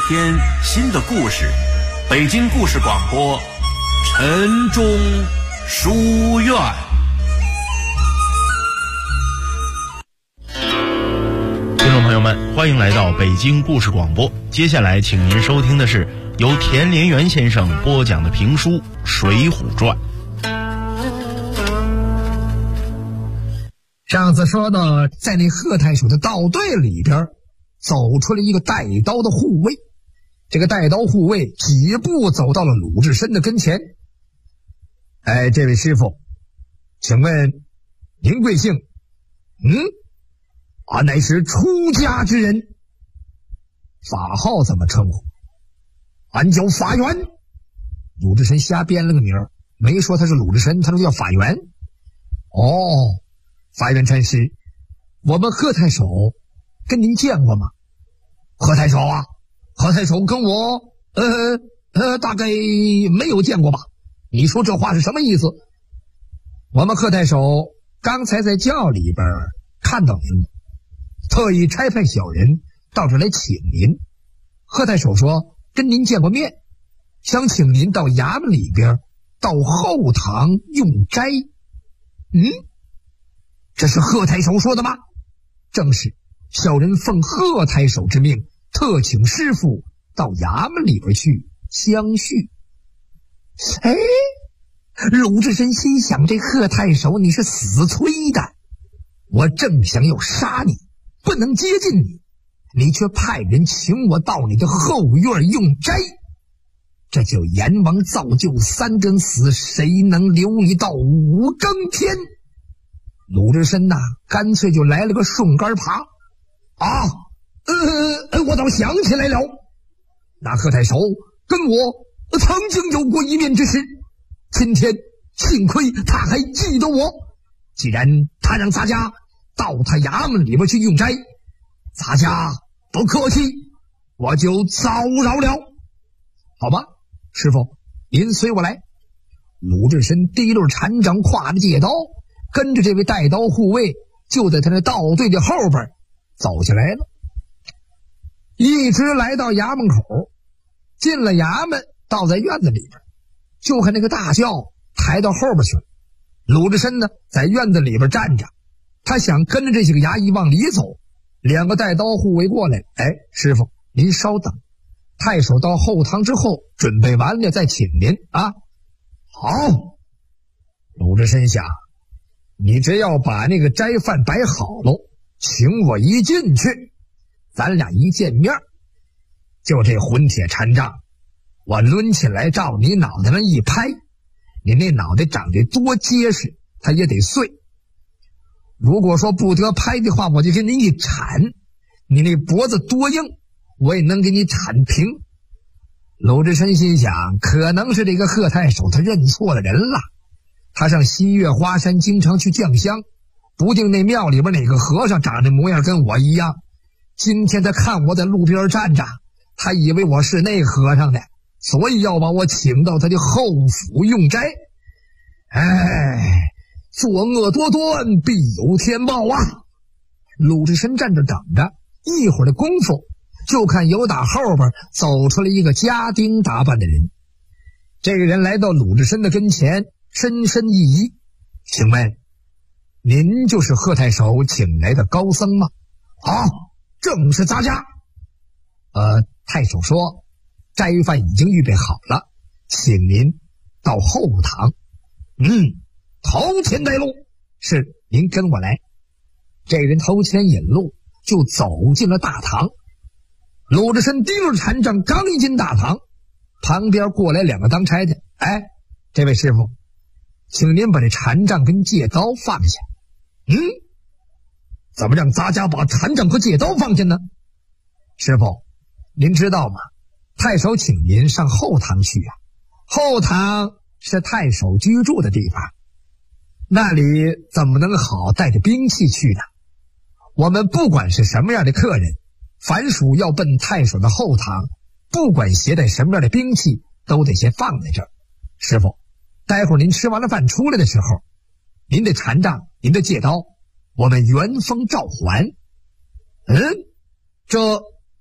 天新的故事，北京故事广播，晨钟书院。 听众朋友们，欢迎来到北京故事广播。接下来请您收听的是由田连元先生播讲的评书《水浒传》。 上次说到，在那贺太守的道队里边走出了一个带刀的护卫。这个带刀护卫几步走到了鲁智深的跟前。这位师傅，请问您贵姓？俺乃是出家之人。法号怎么称呼？俺叫法元。鲁智深瞎编了个名儿，没说他是鲁智深，他说叫法元。法元禅师，我们贺太守跟您见过吗？贺太守啊，贺太守跟我大概没有见过吧？你说这话是什么意思？我们贺太守刚才在轿里边看到您了，特意差派小人到这来请您。贺太守说跟您见过面，想请您到衙门里边到后堂用斋。这是贺太守说的吗？正是，小人奉贺太守之命，特请师傅到衙门里边去相叙。鲁智深心想，这贺太守你是死催的，我正想要杀你，不能接近你，你却派人请我到你的后院用斋，这叫阎王造就三更死，谁能留你到五更天？鲁智深干脆就来了个顺杆爬。我倒想起来了，那贺太守跟我曾经有过一面之事，今天幸亏他还记得我。既然他让咱家到他衙门里边去用斋，咱家不客气，我就遭饶了。好吧，师傅您随我来。鲁智深提溜禅杖，挎着戒刀，跟着这位带刀护卫就在他那道队的后边走下来了，一直来到衙门口。进了衙门，倒在院子里边，就看那个大轿抬到后边去了。鲁智深在院子里边站着，他想跟着这些个衙役往里走。两个带刀护卫过来，师傅您稍等，太守到后堂之后准备完了再请您啊。好，鲁智深想，你只要把那个斋饭摆好喽，请我一进去，咱俩一见面，就这混铁禅杖，我抡起来照你脑袋上一拍，你那脑袋长得多结实，它也得碎。如果说不得拍的话，我就给你一铲，你那脖子多硬，我也能给你铲平。鲁智深心想，可能是这个贺太守他认错了人了。他上西岳花山经常去降香，不定那庙里边哪个和尚长得模样跟我一样。今天他看我在路边站着，他以为我是那和尚的，所以要把我请到他的后府用斋。作恶多端，必有天报啊！鲁智深站着等着，一会儿的功夫，就看由打后边走出来一个家丁打扮的人。这个人来到鲁智深的跟前，深深一揖，请问您就是贺太守请来的高僧吗？正是咱家。太守说斋饭已经预备好了，请您到后堂。头前带路。是，您跟我来。这人头前引路，就走进了大堂。鲁智深提着禅杖，刚一进大堂，旁边过来两个当差的。这位师傅，请您把这禅杖跟戒刀放下。怎么让咱家把禅杖和戒刀放下呢？师傅，您知道吗？太守请您上后堂去啊。后堂是太守居住的地方，那里怎么能好带着兵器去呢？我们不管是什么样的客人，凡属要奔太守的后堂，不管携带什么样的兵器，都得先放在这儿。师傅，待会儿您吃完了饭出来的时候，您的禅杖，您的戒刀，我们原封照还。这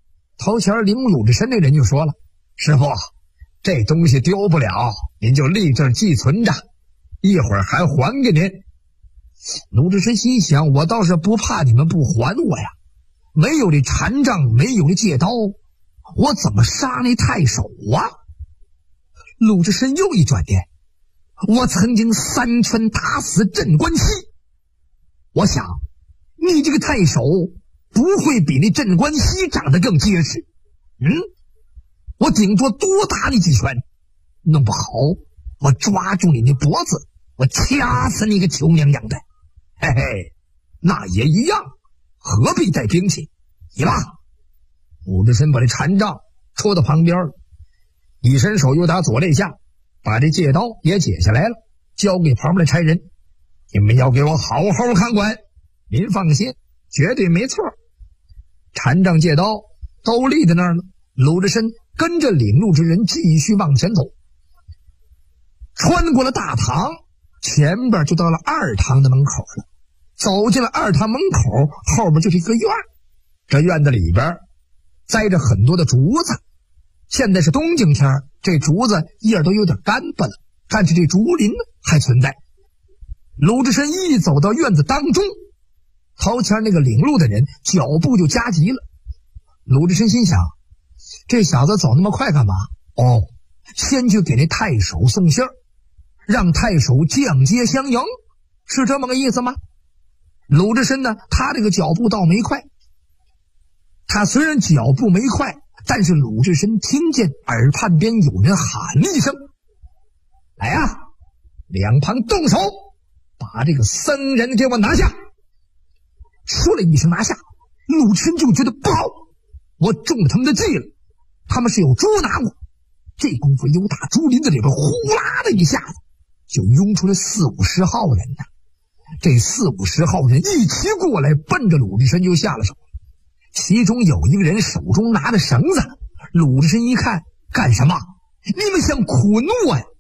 头前领鲁智深那人就说了：“师傅，这东西丢不了，您就立这儿寄存着，一会儿还还给您。”鲁智深心想，我倒是不怕你们不还我呀，没有这禅杖，没有这戒刀，我怎么杀那太守啊？鲁智深又一转念，我曾经3拳打死镇关西，我想你这个太守不会比那镇关西长得更结实，我顶多多打你几拳，弄不好我抓住你那脖子，我掐死你个球娘娘的。嘿嘿，那也一样，何必带兵器？你吧。鲁智深把这禅杖戳到旁边了，一伸手又打左肋下，把这戒刀也解下来了，交给旁边的差人：“你们要给我好好看管，您放心，绝对没错。”禅杖戒刀都立在那儿了，鲁智深跟着领路之人继续往前走，穿过了大堂，前边就到了二堂的门口了。走进了二堂门口，后边就是一个院，这院子里边栽着很多的竹子，现在是冬景天，这竹子叶都有点干巴了，但是这竹林还存在。鲁智深一走到院子当中，头前那个领路的人脚步就加急了。鲁智深心想，这小子走那么快干嘛？先去给那太守送信儿，让太守降阶相迎，是这么个意思吗？鲁智深呢，他这个脚步倒没快，他虽然脚步没快，但是鲁智深听见耳畔边有人喊了一声：“来呀，两旁动手，把这个僧人给我拿下！”说了一声拿下，鲁智深就觉得不好，我中了他们的计了，他们是有捉拿我。这功夫由打竹林子里边呼啦的一下子就涌出来40-50号人呐。这40-50号人一齐过来，奔着鲁智深就下了手。其中有一个人手中拿着绳子，鲁智深一看，干什么？你们想捆我呀？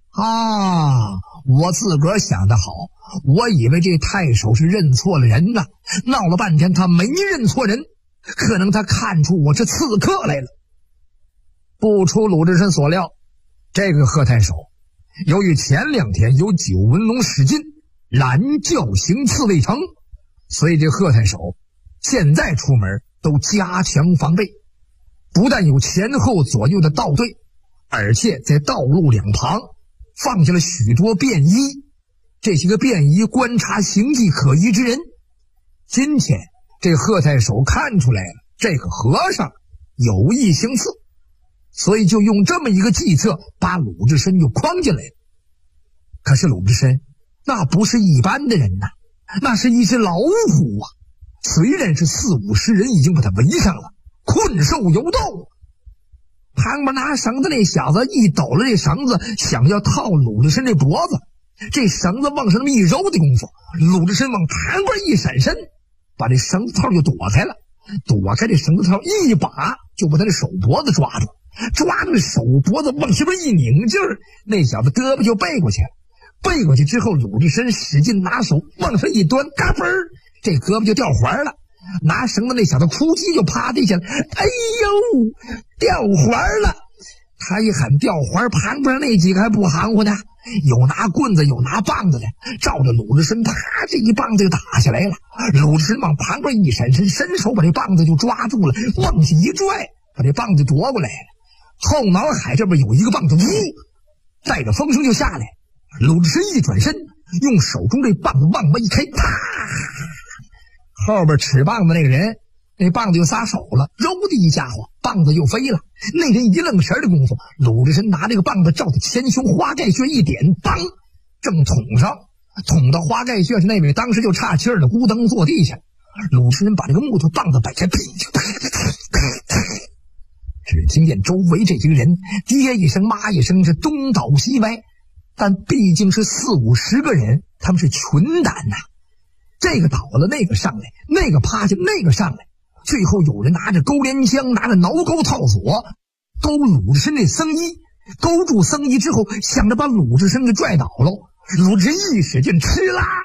我自个儿想得好，我以为这太守是认错了人呢，闹了半天他没认错人，可能他看出我是刺客来了。不出鲁智深所料，这个贺太守由于前2天有九纹龙使劲拦轿行刺未成，所以这贺太守现在出门都加强防备，不但有前后左右的道队，而且在道路两旁放下了许多便衣，这些个便衣观察形迹可疑之人。今天这贺太守看出来了，这个和尚有意行刺，所以就用这么一个计策把鲁智深就框进来了。可是鲁智深那不是一般的人呐，那是一只老虎啊！虽然是40-50人已经把他围上了，困兽犹斗。旁边拿绳子那小子一抖了这绳子，想要套鲁智深这脖子，这绳子往上那么一揉的功夫，鲁智深往旁边一闪身，把这绳子套就躲开了，躲开这绳子套一把就把他的手脖子抓住，抓住手脖子往前边一拧劲儿，那小子胳膊就背过去了。背过去之后，鲁智深使劲拿手往上一端，嘎嘣儿，这胳膊就掉环了。拿绳子那小子哭唧就趴地下了，哎呦，掉环了！他一喊掉环，旁边那几个还不含糊呢，有拿棍子有拿棒子的，照着鲁智深啪这一棒子就打下来了。鲁智深往旁边一闪身，伸手把这棒子就抓住了，往下一拽，把这棒子夺过来了。后脑海这边有一个棒子，呜，带着风声就下来。鲁智深一转身，用手中这棒子往外一开，啪！后边持棒子那个人，那棒子就撒手了，揉的一家伙，棒子就飞了。那人一愣神的功夫，鲁智深拿这个棒子照他前胸花盖穴一点，梆，正捅上，捅到花盖穴是那位当时就岔气儿的，咕噔坐地下。鲁智深把这个木头棒子摆开，只听见周围这几个人爹一声妈一声，是东倒西歪。但毕竟是40-50个人，他们是群胆呐，这个倒了那个上来，那个趴下那个上来，最后有人拿着钩镰枪，拿着挠钩套索勾鲁智深这僧衣，勾住僧衣之后想着把鲁智深给拽倒喽。鲁智深一使劲，哧啦，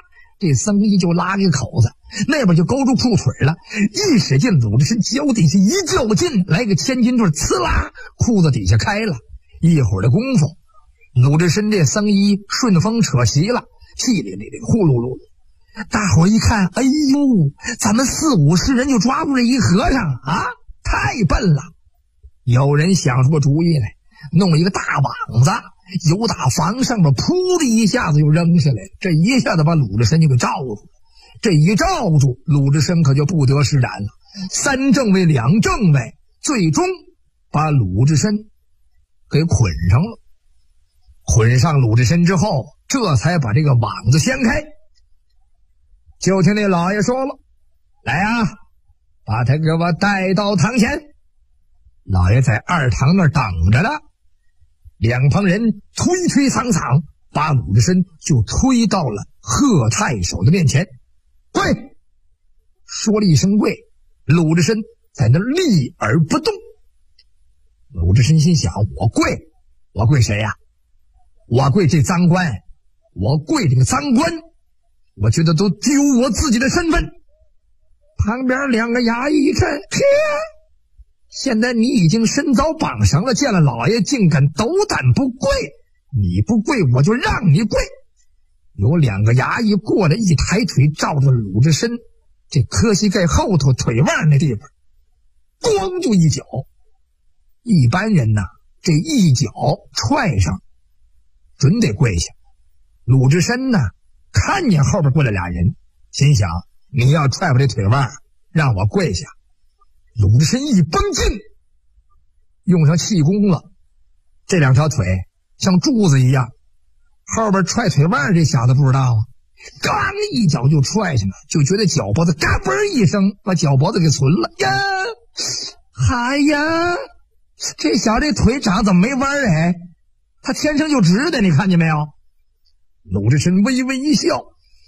这僧衣就拉这个口子，那边就勾住裤腿了，一使劲，鲁智深脚底下一较劲，来个千斤坠，呲啦，裤子底下开了。一会儿的功夫，鲁智深这僧衣顺风扯席了，气里里呼噜噜。大伙一看，哎呦，咱们4、50人就抓住这一和尚啊，太笨了。有人想出个主意来，弄一个大网子，由大房上面扑的一下子就扔下来，这一下子把鲁智深就给罩住了。这一罩住，鲁智深可就不得施展了，3正位2正位，最终把鲁智深给捆上了。捆上鲁智深之后，这才把这个网子掀开。就听那老爷说了，来啊，把他给我带到堂前。老爷在二堂那儿等着呢，两旁人推推搡搡，把鲁智深就推到了贺太守的面前。跪！说了一声跪，鲁智深在那立而不动。鲁智深心想，我跪谁呀？我跪这赃官，我跪这个赃官，我觉得都丢我自己的身份。旁边2个衙役一看，现在你已经身遭绑绳了，见了老爷竟敢斗胆不跪，你不跪我就让你跪。有2个衙役过来，一抬腿照着鲁智深这磕膝盖后头腿腕那地方，咣就一脚。一般人呐，这一脚踹上准得跪下。鲁智深呢，看见后边过来俩人，心想，你要踹我这腿腕，让我跪下。鲁智深一绷劲，用上气功了，这2条腿像柱子一样，后边踹腿腕这小子不知道啊，刚一脚就踹下来，就觉得脚脖子嘎嘣一声把脚脖子给存了呀！嗨呀，这小子这腿长怎么没弯哎？他天生就直的，你看见没有？鲁智深微微一笑，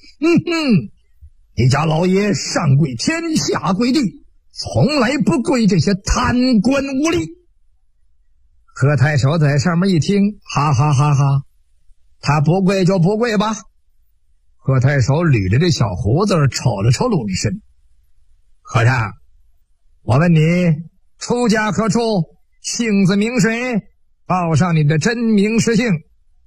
你家老爷上跪天下跪地，从来不跪这些贪官污吏。贺太守在上面一听，哈哈哈哈，他不跪就不跪吧。贺太守捋着这小胡子瞅了瞅鲁智深，和尚，我问你，出家何处？姓字名谁？报上你的真名实姓。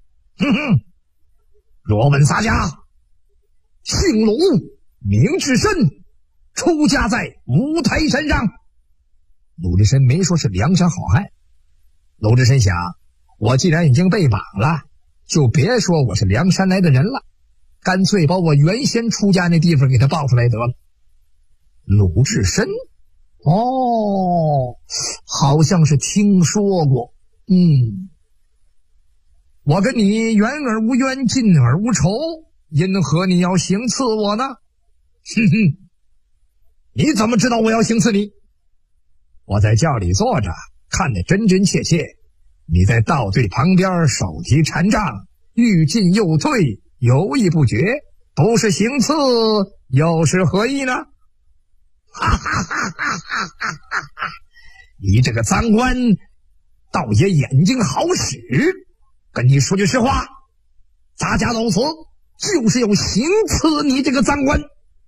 若问洒家，姓鲁，名智深，出家在五台山上。鲁智深没说是梁山好汉。鲁智深想，我既然已经被绑了，就别说我是梁山来的人了，干脆把我原先出家那地方给他报出来得了。鲁智深，好像是听说过。我跟你远而无冤，近而无仇，因何你要行刺我呢？你怎么知道我要行刺你？我在轿里坐着，看得真真切切，你在道队旁边手提禅杖，欲进又退，犹豫不决，不是行刺又是何意呢？你这个赃官，道爷眼睛好使，跟你说句实话，咱家老子就是要行刺你这个赃官。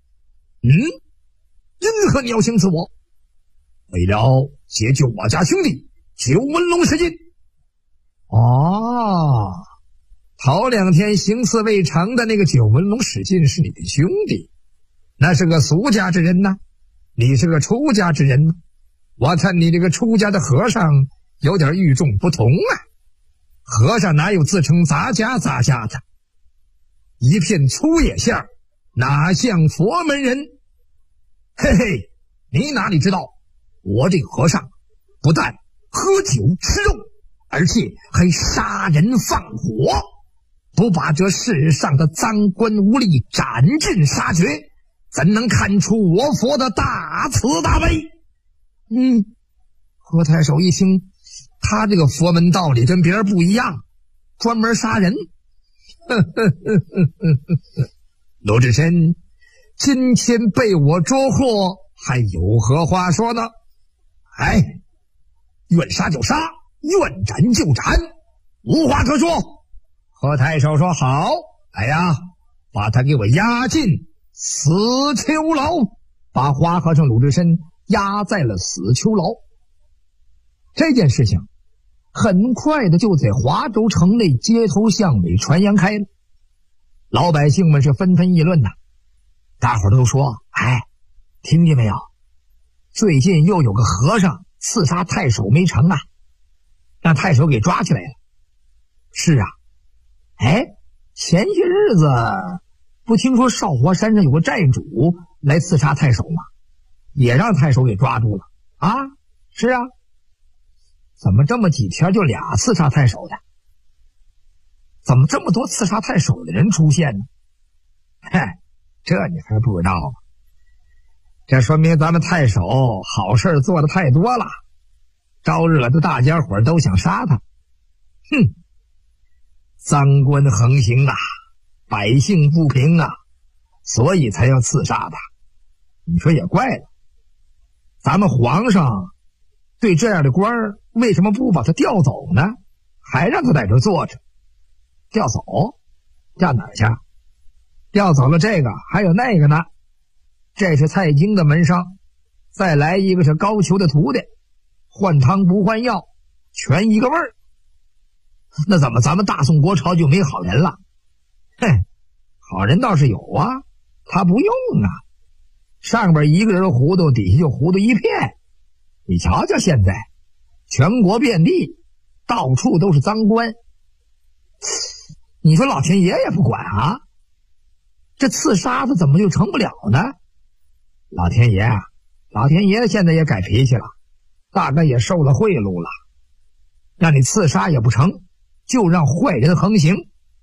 因何你要行刺我？为了解救我家兄弟九纹龙史进。头2天行刺未成的那个九纹龙史进是你的兄弟，那是个俗家之人呢，你是个出家之人呢。我看你这个出家的和尚有点与众不同啊。和尚哪有自称杂家的？一片粗野相，哪像佛门人？嘿嘿，你哪里知道，我这个和尚不但喝酒吃肉，而且还杀人放火，不把这世上的赃官污吏斩尽杀绝，怎能看出我佛的大慈大悲？贺太守一听，他这个佛门道理跟别人不一样，专门杀人。鲁智深今天被我捉获，还有何话说呢？愿杀就杀，愿斩就斩，无话可说。贺太守说好，来呀， 把他给我押进死囚牢，把花和尚鲁智深押在了死囚牢。这件事情很快的就在华州城内街头巷尾传扬开了，老百姓们是纷纷议论呐。大伙都说，听见没有，最近又有个和尚刺杀太守没成啊，让太守给抓起来了。是啊，前些日子不听说少华山上有个寨主来刺杀太守吗？也让太守给抓住了啊。是啊，怎么这么几天就俩刺杀太守的？怎么这么多刺杀太守的人出现呢？这你还不知道吗？这说明咱们太守好事做的太多了，招惹的大家伙都想杀他。赃官横行啊，百姓不平啊，所以才要刺杀他。你说也怪了，咱们皇上对这样的官儿为什么不把他调走呢？还让他在这坐着？调走？调哪儿去？调走了这个还有那个呢。这是蔡京的门生，再来一个是高俅的徒弟，换汤不换药，全一个味儿。那怎么咱们大宋国朝就没好人了？好人倒是有啊，他不用啊。上边一个人糊涂，底下就糊涂一片。你瞧瞧现在全国遍地到处都是赃官，你说老天爷也不管啊，这刺杀他怎么就成不了呢？老天爷现在也改脾气了，大概也受了贿赂了，让你刺杀也不成，就让坏人横行。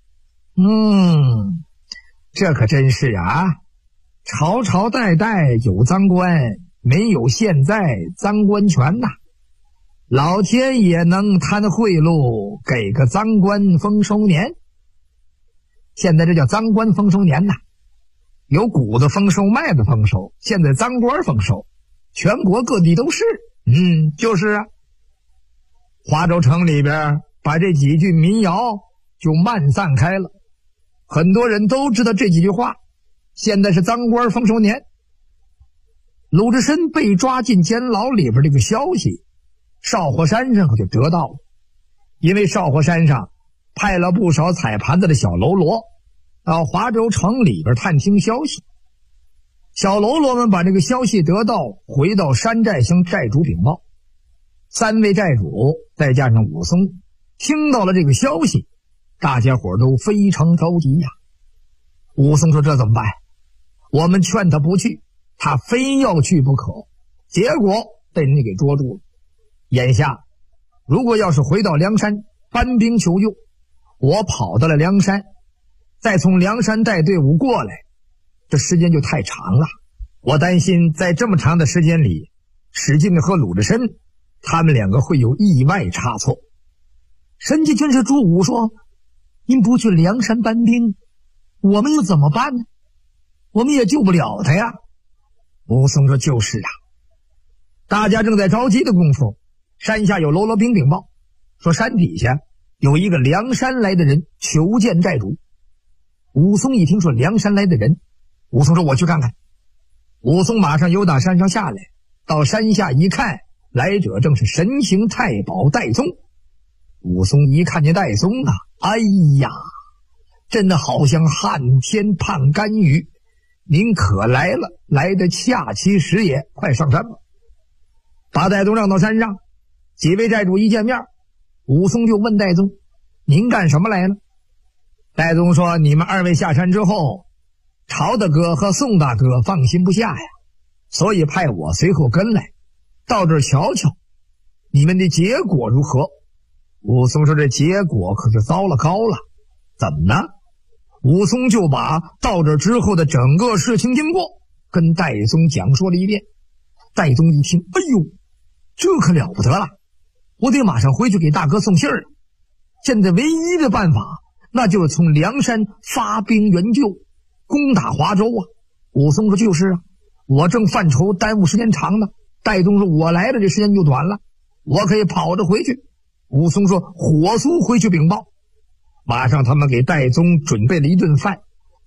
这可真是啊，朝朝代代有赃官，没有现在赃官权呐。老天也能贪贿赂，给个赃官丰收年。现在这叫赃官丰收年呐，有谷子丰收，麦子丰收，现在赃官丰收，全国各地都是。就是啊。华州城里边把这几句民谣就漫散开了，很多人都知道这几句话。现在是赃官丰收年。鲁智深被抓进监牢里边这个消息，少华山上可就得到了，因为少华山上派了不少踩盘子的小喽啰到华州城里边探听消息。小喽啰们把这个消息得到，回到山寨向寨主禀报。3位寨主再加上武松听到了这个消息，大家伙都非常着急呀。武松说，这怎么办？我们劝他不去，他非要去不可，结果被人家给捉住了。眼下如果要是回到梁山搬兵求救，我跑到了梁山，再从梁山带队伍过来，这时间就太长了。我担心在这么长的时间里，史进和鲁智深他们两个会有意外差错。神机军师朱武说，您不去梁山搬兵，我们又怎么办呢？我们也救不了他呀。武松说，就是啊。大家正在着急的功夫，山下有喽啰兵禀报，说山底下有一个梁山来的人求见寨主。武松一听说梁山来的人，武松说，我去看看。武松马上由打山上下来，到山下一看，来者正是神行太保戴宗。武松一看见戴宗啊，哎呀，真的好像旱天盼甘雨，您可来了，来得恰其时也，快上山吧。把戴宗让到山上，几位寨主一见面，武松就问戴宗，您干什么来了？戴宗说，你们2位下山之后，曹大哥和宋大哥放心不下呀，所以派我随后跟来，到这儿瞧瞧你们的结果如何。武松说，这结果可就糟了糕了。怎么呢？武松就把到这之后的整个事情经过跟戴宗讲说了一遍。戴宗一听，哎呦，这可了不得了，我得马上回去给大哥送信儿。现在唯一的办法，那就是从梁山发兵援救，攻打华州啊。武松说，就是啊，我正犯愁耽误时间长呢。戴宗说，我来了这时间就短了，我可以跑着回去。武松说，火速回去禀报。马上他们给戴宗准备了一顿饭，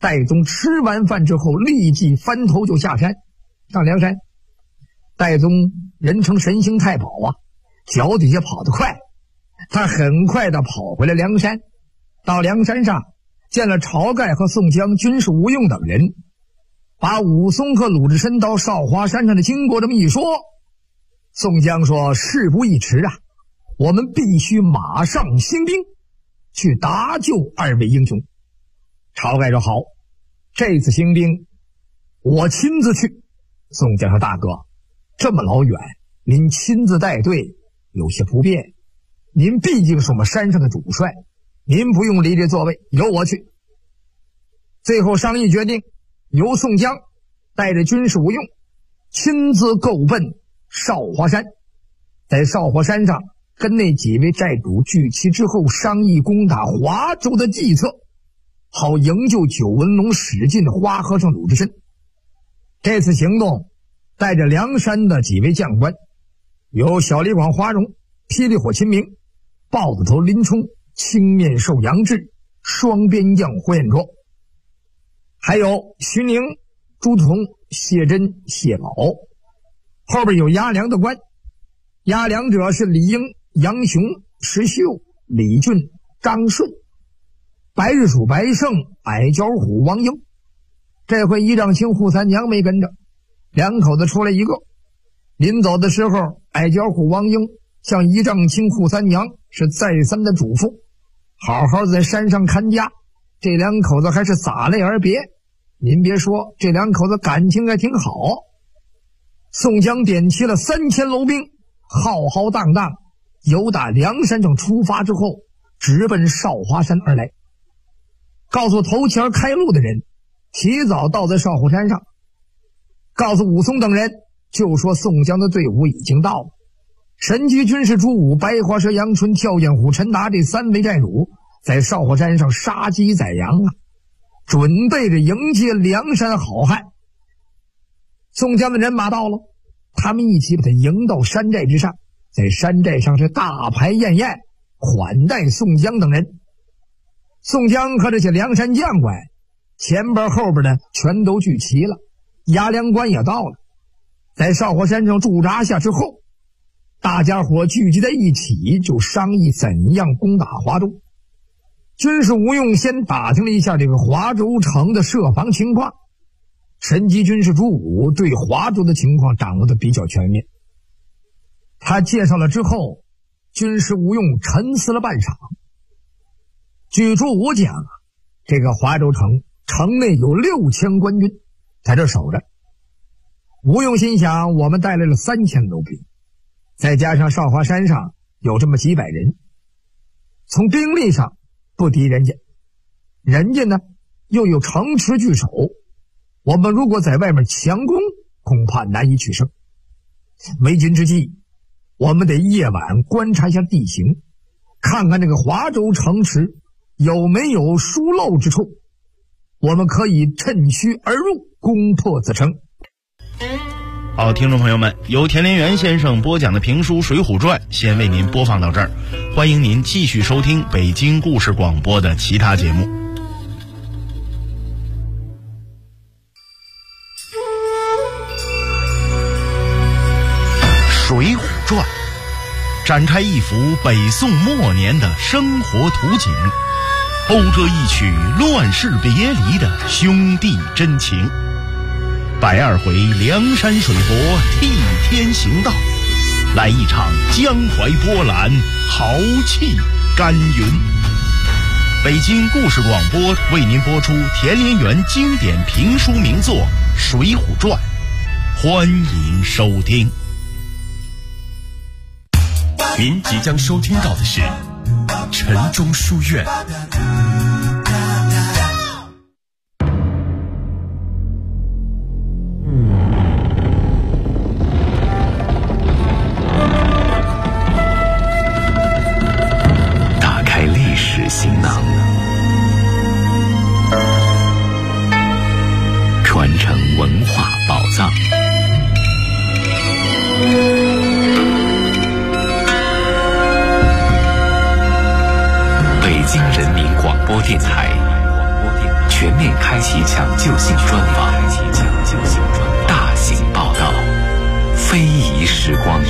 戴宗吃完饭之后立即翻头就下山上梁山。戴宗人称神行太保啊，脚底下跑得快，他很快的跑回了梁山。到梁山上见了晁盖和宋江、军师吴用等人，把武松和鲁智深到少华山上的经过这么一说。宋江说：“事不宜迟啊，我们必须马上兴兵去搭救二位英雄。”晁盖说：“好，这次兴兵我亲自去。”宋江说：“大哥，这么老远，您亲自带队有些不便，您毕竟是我们山上的主帅，您不用离这座位，由我去。”最后商议决定，由宋江带着军师吴用亲自够奔少华山，在少华山上跟那几位寨主聚齐之后，商议攻打华州的计策，好营救九纹龙史进、花和尚鲁智深。这次行动带着梁山的几位将官，有小李广花荣、霹雳火秦明、豹子头林冲、青面兽杨志、双边将霍彦卓，还有徐宁、朱仝、谢真、谢宝。后边有押粮的官，押粮者是李应、杨雄、石秀、李俊、张顺、白日鼠白胜、矮脚虎王英。这回一丈青扈三娘没跟着，两口子出来一个。临走的时候，矮脚虎王英向一丈青扈三娘是再三的嘱咐，好好在山上看家。这两口子还是洒泪而别。您别说，这两口子感情还挺好。宋江点齐了3000楼兵，浩浩荡荡由打梁山上出发之后，直奔少华山而来，告诉头前开路的人提早到在少华山上，告诉武松等人就说宋江的队伍已经到了。神机军师朱武、白花蛇杨春、跳涧虎陈达这3位寨主在少华山上杀鸡宰羊啊，准备着迎接梁山好汉。宋江的人马到了，他们一起把他迎到山寨之上，在山寨上是大排宴宴款待宋江等人。宋江和这些梁山将官前边后边的全都聚齐了，押粮官也到了。在少华山上驻扎下之后，大家伙聚集在一起，就商议怎样攻打华州。军师吴用先打听了一下这个华州城的设防情况，神机军师朱武对华州的情况掌握的比较全面。他介绍了之后，军师吴用沉思了半晌。据朱武讲啊，这个华州城内有6000官军在这守着。吴用心想，我们带来了3000楼兵，再加上少华山上有这么几百人，从兵力上不敌人家，人家呢又有城池据守，我们如果在外面强攻，恐怕难以取胜。为今之计，我们得夜晚观察一下地形，看看这个华州城池有没有疏漏之处，我们可以趁虚而入，攻破此城。 好，听众朋友们，由田连元先生播讲的评书《水浒传》先为您播放到这儿，欢迎您继续收听北京故事广播的其他节目。《水浒传》展开一幅北宋末年的生活图景，勾着一曲乱世别离的兄弟真情。120回梁山水泊替天行道，来一场江淮波澜，豪气干云。北京故事广播为您播出田连元经典评书名作《水浒传》，欢迎收听。 您即将收听到的是城中书院。行囊，传承文化宝藏。北京人民广播全面开启抢救性专访，大型报道，非遗时光。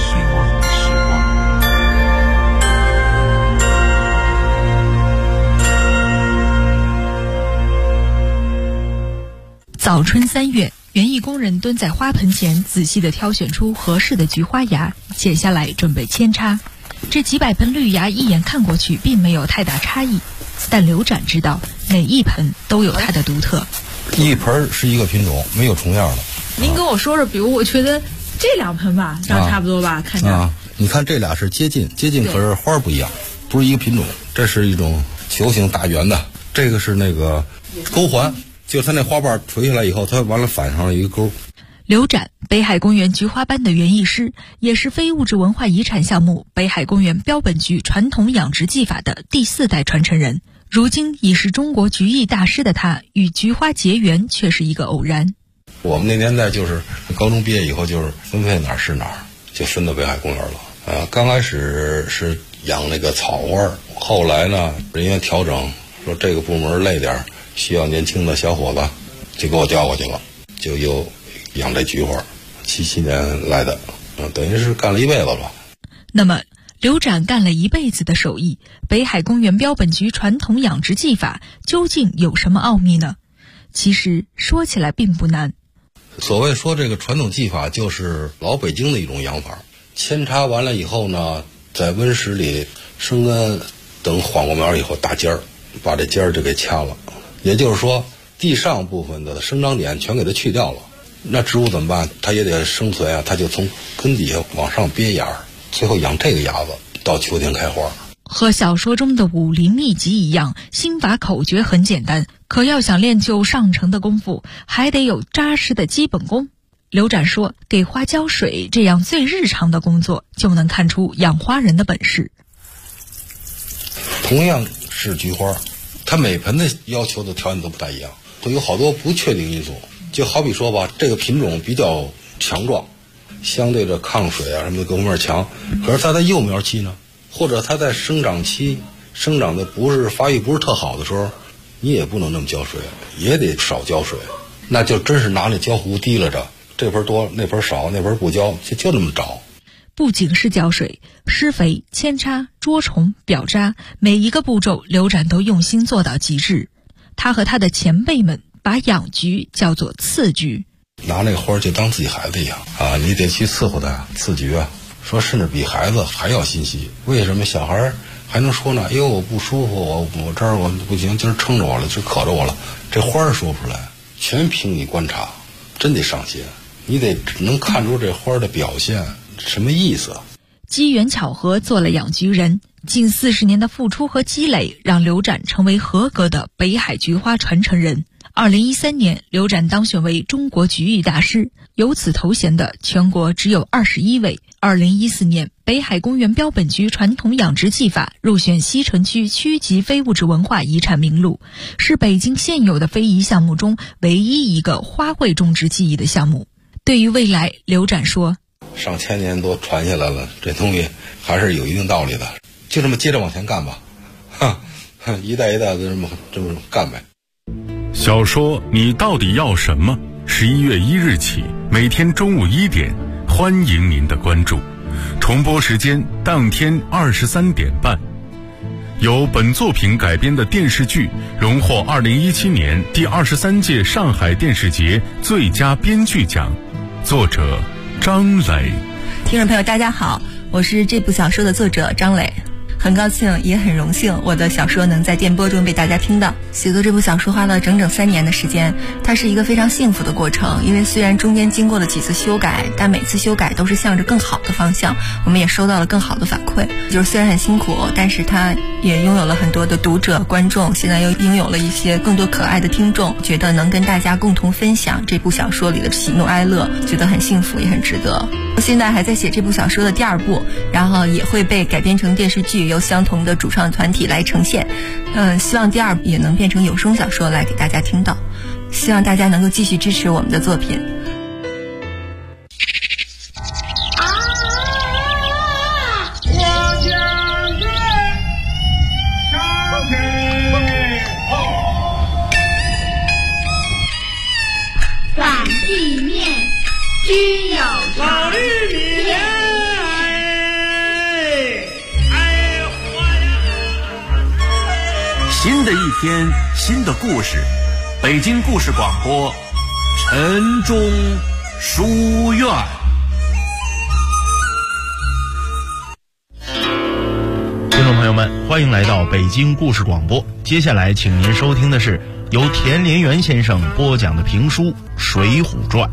早春3月，园艺工人蹲在花盆前，仔细地挑选出合适的菊花芽，剪下来准备扦插。这几百盆绿芽一眼看过去并没有太大差异，但刘展知道每一盆都有它的独特。 一盆是一个品种，没有重样的。 您跟我说说，比如我觉得这2盆吧，长差不多吧，看着。 你看这俩是接近，可是花不一样，不是一个品种。这是一种球形大圆的，这个是那个钩环。就它那花瓣垂下来以后，它完了反上了一个钩。 刘展，北海公园菊花班的园艺师，也是非物质文化遗产项目北海公园标本菊传统养殖技法的第4代传承人。如今已是中国菊艺大师的他，与菊花结缘却是一个偶然。 我们那年代就是高中毕业以后，就是分配哪儿是哪儿，就分到北海公园了。刚开始是养那个草花，后来呢，人员调整，说这个部门累点，需要年轻的小伙子，就给我调过去了，就又养这菊花。77年来的，等于是干了一辈子了。 那么刘展干了一辈子的手艺，北海公园标本菊传统养殖技法究竟有什么奥秘呢？其实说起来并不难。 所谓说这个传统技法，就是老北京的一种养法。扦插完了以后呢，在温室里生根，等缓过苗以后打尖儿，把这尖儿就给掐了。也就是说，地上部分的生长点全给它去掉了。那植物怎么办？它也得生存啊，它就从根底下往上憋芽，最后养这个芽子，到秋天开花。 和小说中的武林秘籍一样，心法口诀很简单，可要想练就上乘的功夫，还得有扎实的基本功。刘展说，给花浇水这样最日常的工作，就能看出养花人的本事。 同样是菊花，它每盆的要求的条件都不太一样，会有好多不确定因素。就好比说吧，这个品种比较强壮，相对着抗水啊什么的各方面强，可是它在幼苗期呢，或者它在生长期生长的发育不是特好的时候，你也不能那么浇水，也得少浇水，那就真是拿那浇壶提拉着，这盆多那盆少，那盆不浇，就那么找。 不仅是浇水、施肥、扦插、捉虫、表扎，每一个步骤刘展都用心做到极致。他和他的前辈们把养菊叫做刺菊， 拿那个花就当自己孩子一样啊，你得去伺候它，刺菊啊，说甚至比孩子还要心细。为什么小孩还能说呢？因为我不舒服，我这儿我不行，今儿撑着我了，就渴着我了。这花儿说不出来，全凭你观察，真得上心，你得能看出这花的表现什么意思。 机缘巧合做了养菊人，近40年的付出和积累，让刘展成为合格的北海菊花传承人。2013年，刘展当选为中国菊艺大师，有此头衔的全国只有21位。2014年，北海公园标本菊传统养殖技法入选西城区区级非物质文化遗产名录，是北京现有的非遗项目中唯一一个花卉种植技艺的项目。对于未来，刘展说， 上千年多传下来了，这东西还是有一定道理的，就这么接着往前干吧，一代一代的这么干呗。 小说你到底要什么？11月1日起，每天中午1点，欢迎您的关注。重播时间当天23点半。由本作品改编的电视剧荣获2017年第23届上海电视节最佳编剧奖，作者张磊。 听众朋友大家好，我是这部小说的作者张磊，很高兴也很荣幸我的小说能在电波中被大家听到。写作这部小说花了整整3年的时间，它是一个非常幸福的过程，因为虽然中间经过了几次修改，但每次修改都是向着更好的方向，我们也收到了更好的反馈。就是虽然很辛苦，但是它也拥有了很多的读者观众，现在又拥有了一些更多可爱的听众，觉得能跟大家共同分享这部小说里的喜怒哀乐，觉得很幸福也很值得。我现在还在写这部小说的第2部，然后也会被改编成电视剧，由相同的主创团体来呈现。希望第2部也能变成有声小说来给大家听到，希望大家能够继续支持我们的作品。 天新的故事，北京故事广播，陈忠书院。 听众朋友们，欢迎来到北京故事广播。接下来请您收听的是由田连元先生播讲的评书《水浒传》。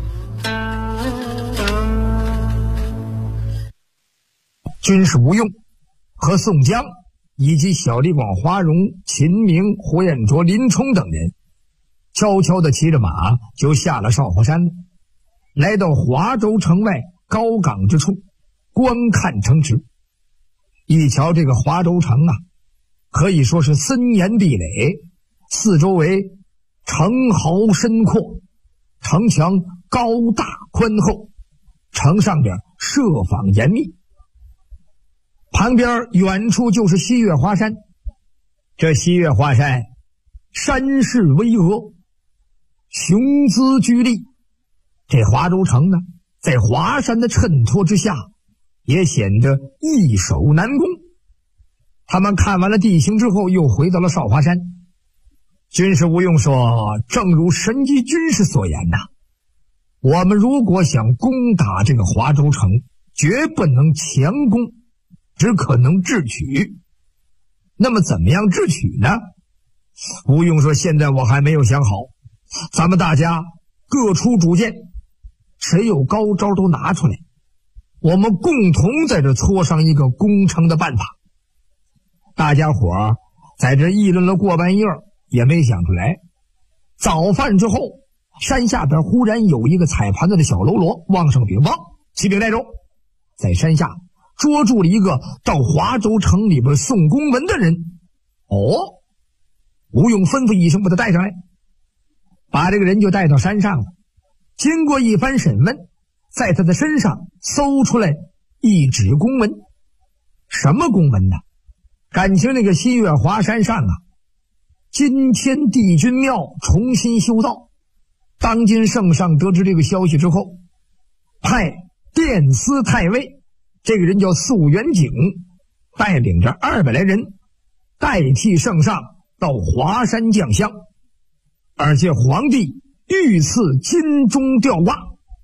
军师吴用和宋江以及小李广、华容、秦明、胡彦卓、林冲等人悄悄地骑着马就下了少华山，来到华州城外高岗之处观看城池。一瞧这个华州城啊，可以说是森严壁垒，四周围城壕深阔，城墙高大宽厚，城上边设防严密。旁边远处就是西岳华山，这西岳华山山势巍峨，雄姿巨丽。这华州城呢，在华山的衬托之下，也显得易守难攻。他们看完了地形之后，又回到了少华山。军师吴用说，正如神机军师所言呐，我们如果想攻打这个华州城，绝不能强攻，只可能智取。那么怎么样智取呢？吴用说，现在我还没有想好，咱们大家各出主见，谁有高招都拿出来，我们共同在这磋商一个攻城的办法。大家伙在这议论了过半夜，也没想出来。早饭之后，山下边忽然有一个踩盘子的小喽啰往上禀报，启禀带州，在山下捉住了一个到华州城里边送公文的人。哦，吴用吩咐一声把他带上来，把这个人就带到山上了。经过一番审问，在他的身上搜出来一纸公文。什么公文呢？感情那个西岳华山上啊，今天帝君庙重新修造，当今圣上得知这个消息之后，派殿司太尉，这个人叫肃元景，带领着200来人代替圣上到华山降香，而且皇帝御赐金钟吊挂。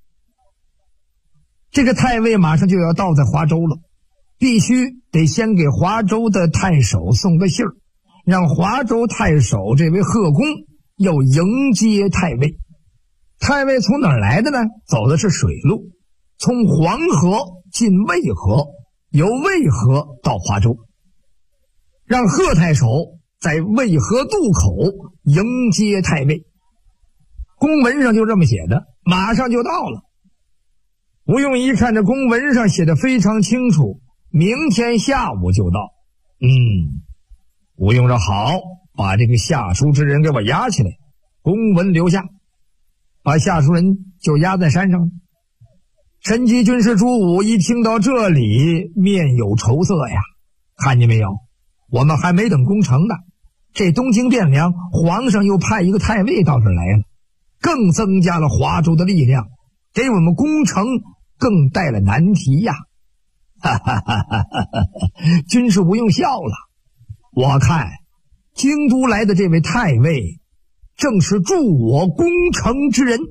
这个太尉马上就要到在华州了，必须得先给华州的太守送个信儿，让华州太守这位贺公要迎接太尉。太尉从哪儿来的呢？走的是水路，从黄河进渭河，由渭河到华州，让贺太守在渭河渡口迎接太尉。公文上就这么写的，马上就到了。吴用一看这公文上写的非常清楚，明天下午就到。吴用说好，把这个下书之人给我押起来，公文留下，把下书人就押在山上。神机军师朱武一听到这里，面有愁色呀，看见没有，我们还没等攻城呢，这东京汴梁皇上又派一个太尉到这儿来了，更增加了华州的力量，给我们攻城更带了难题呀。哈哈哈哈哈！军师吴用笑了，我看京都来的这位太尉正是助我攻城之人。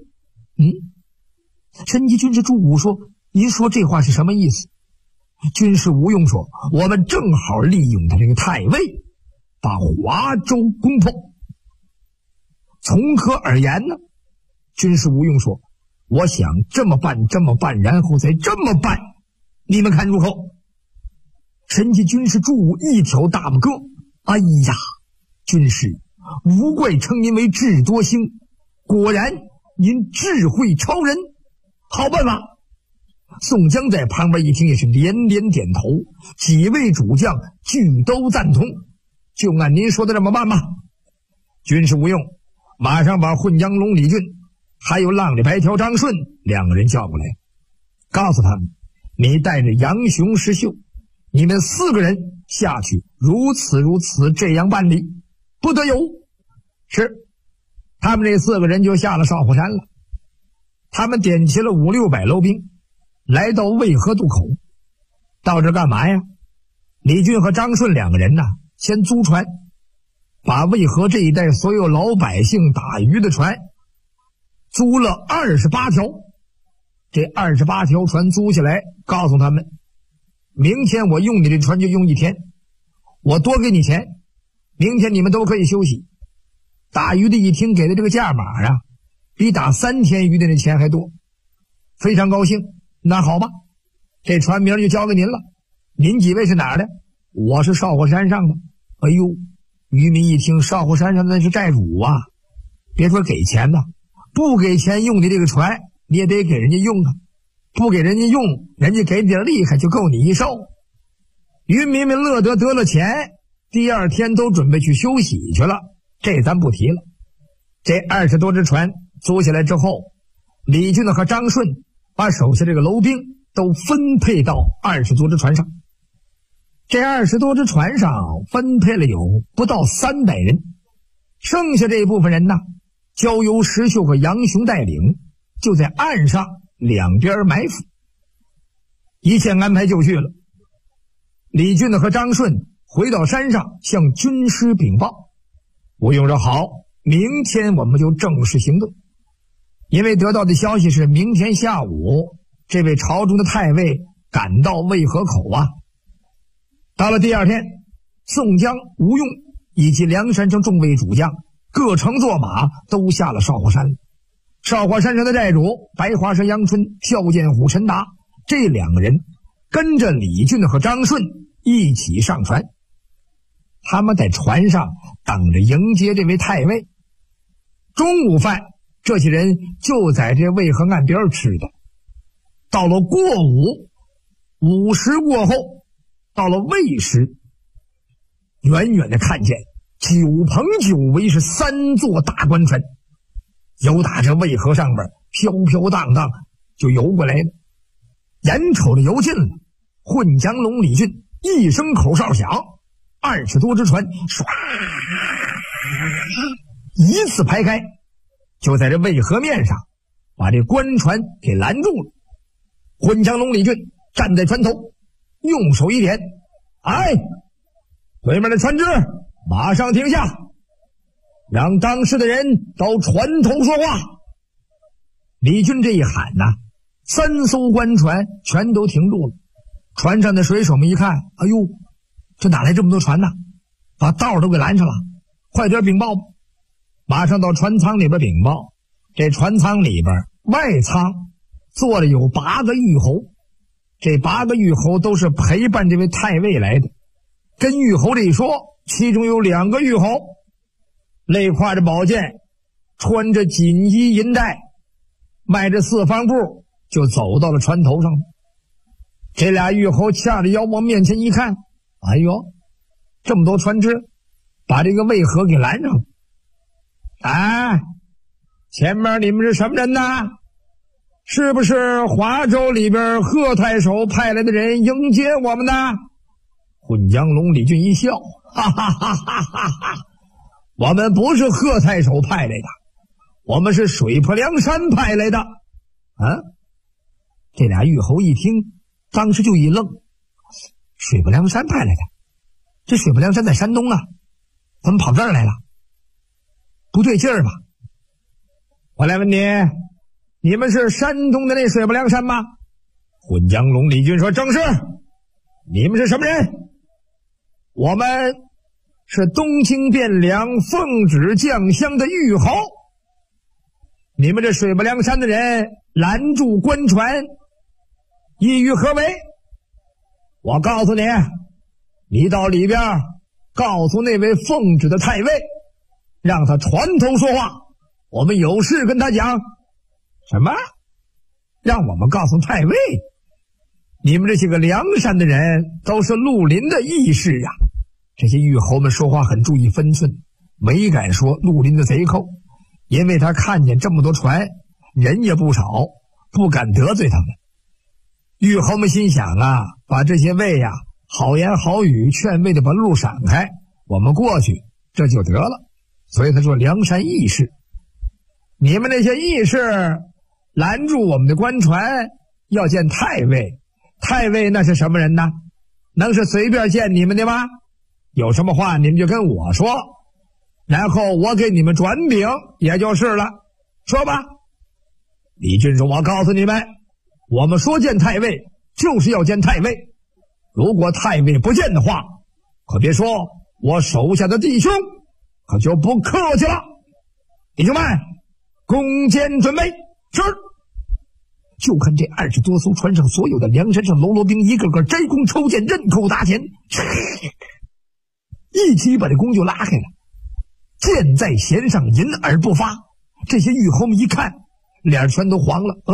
神机军师朱武说，您说这话是什么意思？军师吴用说，我们正好利用他这个太尉，把华州攻破。从何而言呢？军师吴用说，我想这么办，然后再这么办，你们看如何？神机军师朱武一挑大拇哥，哎呀，军师，无怪称您为智多星，果然您智慧超人，好办法。宋江在旁边一听也是连连点头，几位主将俱都赞同，就按您说的这么办吧。军师吴用马上把混江龙李俊还有浪里白条张顺2个人叫过来，告诉他们，你带着杨雄、石秀，你们4个人下去如此这样办理，不得有。是，他们这4个人就下了少华山了。他们点齐了500-600楼兵，来到渭河渡口。到这干嘛呀？李俊和张顺2个人呢，先租船， 把渭河这一带所有老百姓打鱼的船租了28条。这28条船租下来，告诉他们，明天我用你这船就用1天，我多给你钱，明天你们都可以休息。打鱼的一听给的这个价码啊，比打3天鱼的那钱还多，非常高兴。那好吧，这船明儿就交给您了。您几位是哪儿的？我是少火山上的。哎呦，渔民一听少火山上的那是寨主啊，别说给钱呢，不给钱用你这个船你也得给人家用啊，不给人家用，人家给点厉害就够你一受。渔民们乐得了钱，第2天都准备去休息去了，这咱不提了。这20多只船租下来之后，李俊和张顺把手下这个楼兵都分配到20多只船上。这20多只船上分配了有不到300人，剩下这一部分人呢，交由石秀和杨雄带领，就在岸上两边埋伏。一切安排就绪了，李俊和张顺回到山上向军师禀报，吴用说好，明天我们就正式行动。因为得到的消息是明天下午这位朝中的太尉赶到渭河口啊。到了第2天，宋江、吴用以及梁山城众位主将各乘坐马都下了少华山。少华山上的寨主白华山杨春、笑剑虎陈达这2个人跟着李俊和张顺一起上船。他们在船上等着迎接这位太尉。中午饭这些人就在这渭河岸边吃的。到了过午时过后，到了未时，远远的看见9棚9围是3座大官船，由打这渭河上边飘飘荡荡就游过来了。眼瞅着游近了，混江龙李俊一声口哨响，20多只船唰一字排开，就在这渭河面上把这官船给拦住了。混江龙李俊站在船头，用手一点，哎，对面的船只马上停下，让当时的人到船头说话。李俊这一喊3艘官船全都停住了。船上的水手们一看，哎呦，这哪来这么多船呢？把道都给拦上了，快点禀报吧。马上到船舱里边禀报。这船舱里边外舱坐了有8个御侯，这8个御侯都是陪伴这位太尉来的。跟御侯这一说，其中有2个御侯肋挎着宝剑，穿着锦衣银带，迈着4方步就走到了船头上。这俩御侯掐着腰往面前一看，哎呦，这么多船只把这个渭河给拦上了。哎，前面你们是什么人呢？是不是华州里边贺太守派来的人迎接我们呢？混江龙李俊一笑，哈哈哈哈哈哈，我们不是贺太守派来的，我们是水泊梁山派来的。这俩御侯一听，当时就一愣，水泊梁山派来的？这水泊梁山在山东啊，怎么跑这儿来了？不对劲儿吧？我来问你，你们是山东的那水泊梁山吗？混江龙李俊说正是。你们是什么人？我们是东京汴梁奉旨将相的御侯。你们这水泊梁山的人拦住官船，意欲何为？我告诉你，你到里边告诉那位奉旨的太尉，让他船头说话，我们有事跟他讲。什么？让我们告诉太尉？你们这些个梁山的人都是绿林的义士啊！这些御侯们说话很注意分寸，没敢说绿林的贼寇，因为他看见这么多船，人也不少，不敢得罪他们。御侯们心想啊，把这些尉呀好言好语劝慰的把路闪开，我们过去这就得了。所以他说梁山义士，你们那些义士拦住我们的官船，要见太尉。太尉那是什么人呢？能是随便见你们的吗？有什么话你们就跟我说， 然后我给你们转禀，也就是了。说吧。李俊说，我告诉你们，我们说见太尉就是要见太尉，如果太尉不见的话，可别说我手下的弟兄可就不客气了。弟兄们，弓箭准备，是。就看这20多艘船上所有的梁山上喽啰兵一个个摘弓抽箭，刃口搭前，一起把这弓就拉开了，箭在弦上，引而不发。这些狱侯们一看，脸全都黄了。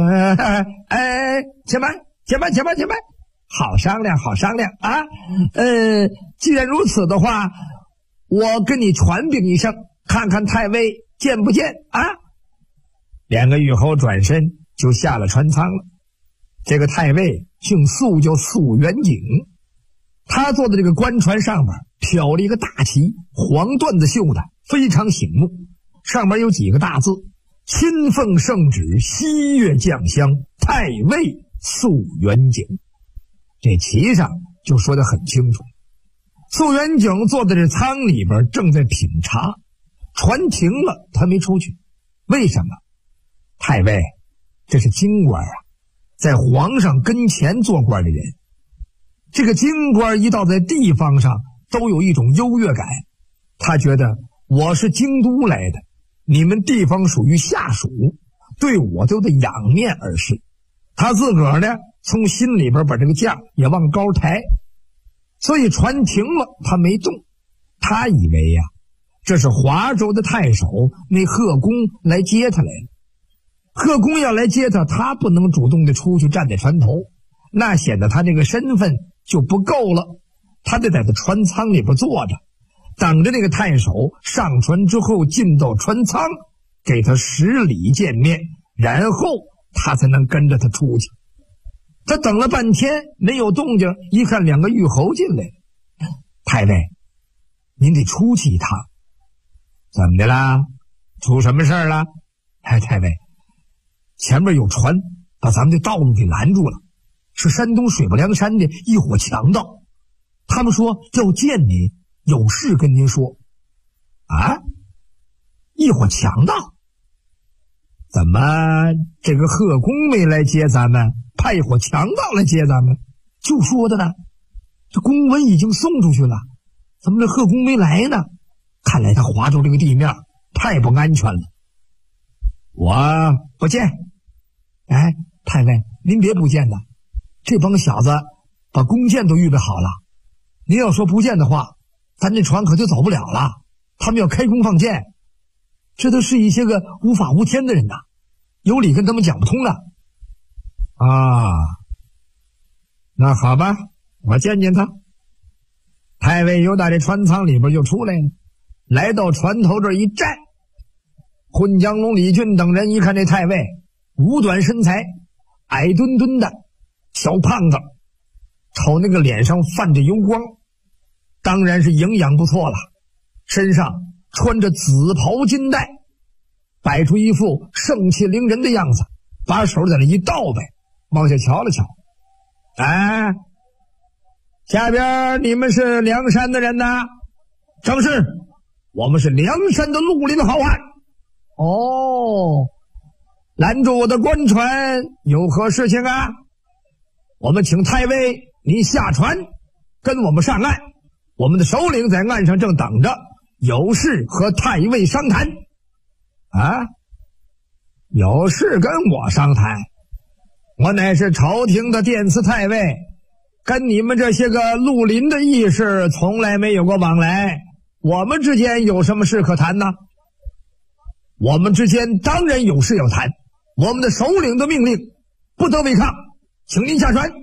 且慢，好商量啊！既然如此的话，我跟你传禀一声，看看太尉见不见啊？两个狱侯转身就下了船舱了。这个太尉姓宿，叫宿元景。他坐的这个官船上面飘了一个大旗，黄缎子绣的，非常醒目，上面有几个大字：亲奉圣旨，西岳将相太尉宿元景。这旗上就说得很清楚。宿元景坐在这舱里边，正在品茶。船停了，他没出去。为什么？太尉这是京官啊，在皇上跟前做官的人。这个京官一到在地方上都有一种优越感，他觉得我是京都来的，你们地方属于下属，对我都得仰面而视。他自个儿呢，从心里边把这个价也往高抬。所以船停了，他没动。他以为呀，这是华州的太守那贺公来接他来了。贺公要来接他，他不能主动的出去站在船头，那显得他这个身份就不够了。他得在这船舱里边坐着，等着那个太守上船之后进到船舱，给他施礼见面，然后他才能跟着他出去。他等了半天没有动静，一看两个狱侯进来。太尉，您得出去一趟。怎么的啦？出什么事儿了？太尉，前面有船把咱们的道路给拦住了，是山东水泊梁山的一伙强盗，他们说要见您，有事跟您说。啊？一伙强盗？怎么这个贺公没来接咱们，派一伙强盗来接咱们？就说的呢，这公文已经送出去了，怎么这贺公没来呢？看来他华州这个地面太不安全了。我不见。哎，太尉，您别不见呐，这帮小子把弓箭都预备好了，您要说不见的话，咱这船可就走不了了。他们要开弓放箭，这都是一些个无法无天的人呐，有理跟他们讲不通了。啊，那好吧，我见见他。太尉又在这船舱里边就出来了，来到船头这一站。混江龙李俊等人一看这太尉五短身材，矮墩墩的小胖子，瞅那个脸上泛着油光，当然是营养不错了。身上穿着紫袍金带，摆出一副盛气凌人的样子，把手在那一倒摆，往下瞧了瞧。哎，下边你们是梁山的人呐？正是，我们是梁山的绿林好汉。哦，拦住我的官船有何事情啊？我们请太尉你下船跟我们上岸，我们的首领在岸上正等着，有事和太尉商谈。啊，有事跟我商谈？我乃是朝廷的殿司太尉，跟你们这些个绿林的义士从来没有过往来，我们之间有什么事可谈呢？我们之间当然有事要谈，我们的首领的命令不得违抗，请您下船。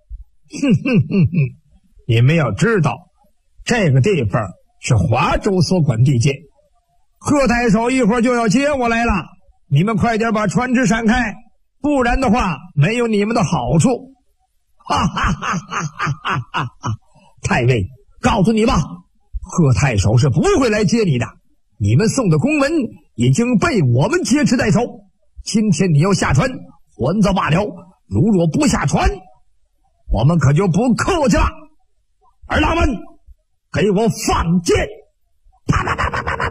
你们要知道，这个地方是华州所管地界，贺太守一会儿就要接我来了，你们快点把船只闪开，不然的话没有你们的好处。哈哈哈哈哈哈！太尉，告诉你吧，贺太守是不会来接你的，你们送的公文已经被我们劫持在手，今天你要下船还则罢了，如若不下船，我们可就不客气了。儿郎们，给我放箭！啪啪啪啪啪啪！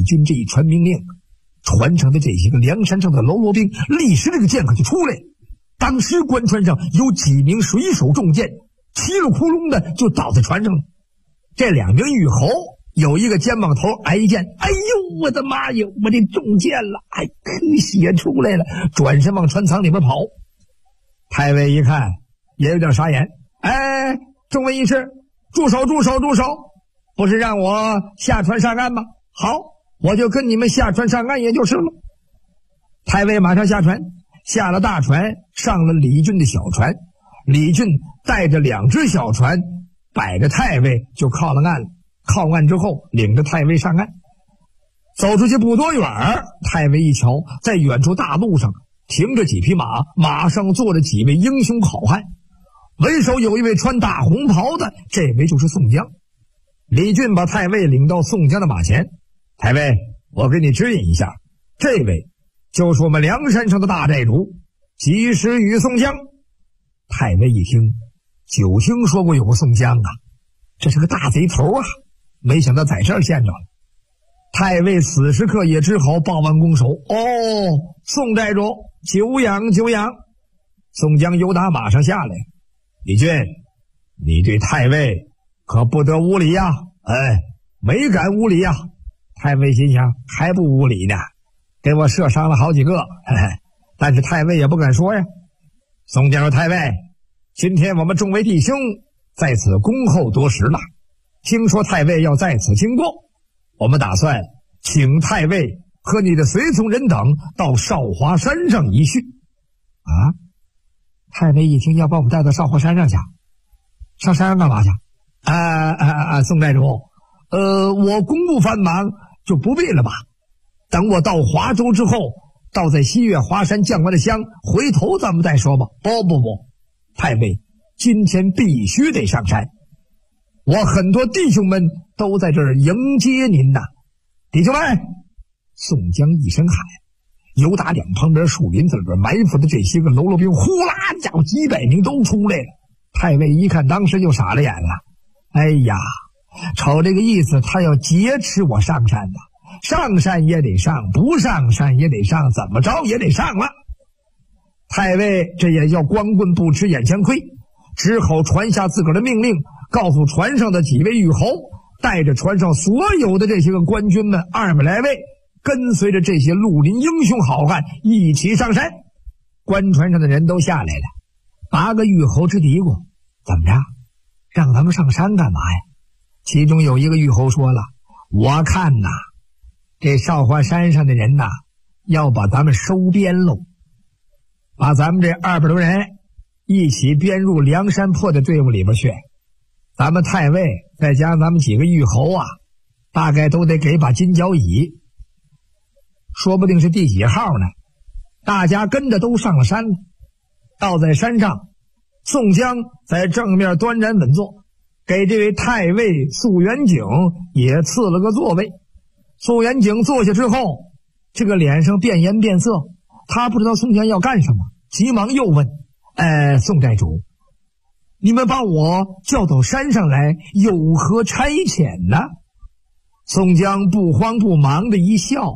军这一传命令，船上的这些个梁山上的喽啰兵立时这个剑可就出来。当时官船上有几名水手中箭，七了窟窿的就倒在船上了。这2名狱侯有一个肩膀头挨一箭，哎呦我的妈呀，我这中箭了，哎，血出来了，转身往船舱里边跑。太尉一看也有点傻眼，哎，众位义士，住手住手住手，不是让我下船上岸吗？好，我就跟你们下船上岸也就是了。太尉马上下船，下了大船，上了李俊的小船。李俊带着2只小船，摆着太尉就靠了岸了。靠岸之后，领着太尉上岸。走出去不多远，太尉一瞧，在远处大路上停着几匹马，马上坐着几位英雄好汉，为首有一位穿大红袍的，这位就是宋江。李俊把太尉领到宋江的马前，太尉，我给你指引一下，这位就是我们梁山上的大寨主及时雨宋江。太尉一听，久听说过有个宋江啊，这是个大贼头啊，没想到在这儿见着了。太尉此时刻也只好抱完拱手，宋寨主久仰久仰。宋江由打马上下来，李俊，你对太尉可不得无礼呀！哎，没敢无礼呀！太尉心想，还不无礼呢，给我射伤了好几个，但是太尉也不敢说呀。宋江说，太尉，今天我们众位弟兄在此恭候多时了，听说太尉要在此经过，我们打算请太尉和你的随从人等到少华山上一叙。啊，太尉一听要把我们带到少华山上去，上山上干嘛去？宋寨主，我公务繁忙，就不必了吧。等我到华州之后，到在西岳华山降完了香，回头咱们再说吧。不，太尉今天必须得上山，我很多弟兄们都在这儿迎接您呐。弟兄们，宋江一声喊，由打两旁边树林子里边埋伏的这些个喽啰兵，呼啦家伙几百名都出来了。太尉一看，当时就傻了眼了。哎呀，瞅这个意思，他要劫持我上山的，上山也得上，不上山也得上，怎么着也得上了。太尉这也叫光棍不吃眼前亏，只好传下自个儿的命令，告诉船上的几位狱侯，带着船上所有的这些个官军们200来位，跟随着这些绿林英雄好汉一起上山。官船上的人都下来了，8个狱侯直嘀咕，怎么着，让咱们上山干嘛呀？其中有一个狱侯说了，我看呐，这少华山上的人呐，要把咱们收编喽，把咱们这200多人一起编入梁山泊的队伍里边去。咱们太尉再加上咱们几个狱侯啊，大概都得给把金角椅，说不定是第几号呢。大家跟着都上了山了。到在山上，宋江在正面端然稳坐，给这位太尉素元景也赐了个座位。素元景坐下之后，这个脸上变颜变色，他不知道宋江要干什么，急忙又问，宋寨主，你们把我叫到山上来，有何差遣呢？宋江不慌不忙的一笑，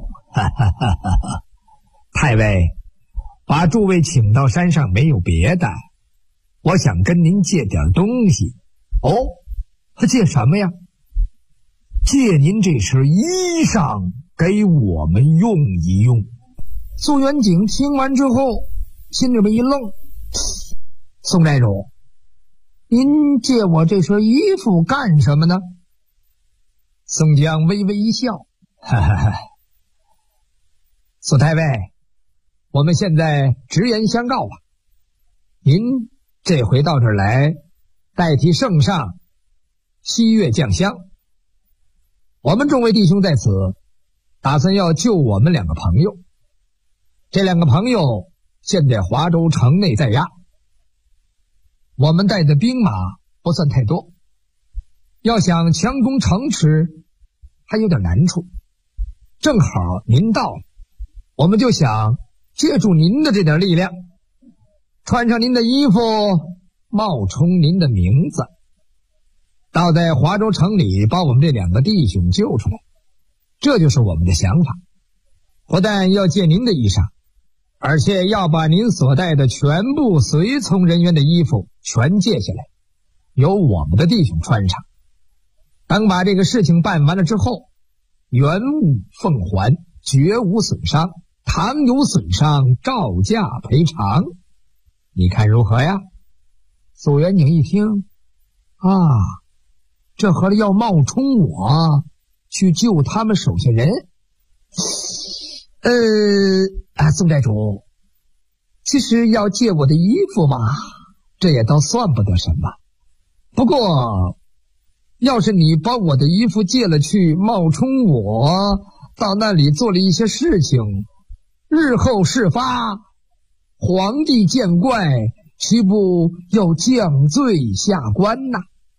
太尉，把诸位请到山上没有别的，我想跟您借点东西。借什么呀？借您这身衣裳给我们用一用。素元景听完之后心里边一愣，宋寨主，您借我这身衣服干什么呢？宋江微微一笑，苏太尉，我们现在直言相告吧，您这回到这儿来，代替圣上西岳降香，我们众位弟兄在此打算要救我们2个朋友，这2个朋友现在华州城内在押，我们带的兵马不算太多，要想强攻城池还有点难处。正好您到了，我们就想借助您的这点力量，穿上您的衣服，冒充您的名字，到在华州城里把我们这2个弟兄救出来。 这就是我们的想法，不但要借您的衣裳，而且要把您所带的全部随从人员的衣服全借下来，由我们的弟兄穿上。等把这个事情办完了之后，原物奉还，绝无损伤，倘有损伤照价赔偿，你看如何呀？苏元景一听，这合着要冒充我去救他们手下人。宋寨主，其实要借我的衣服嘛，这也倒算不得什么。不过要是你把我的衣服借了去，冒充我到那里做了一些事情，日后事发，皇帝见怪，岂不要降罪下官呐？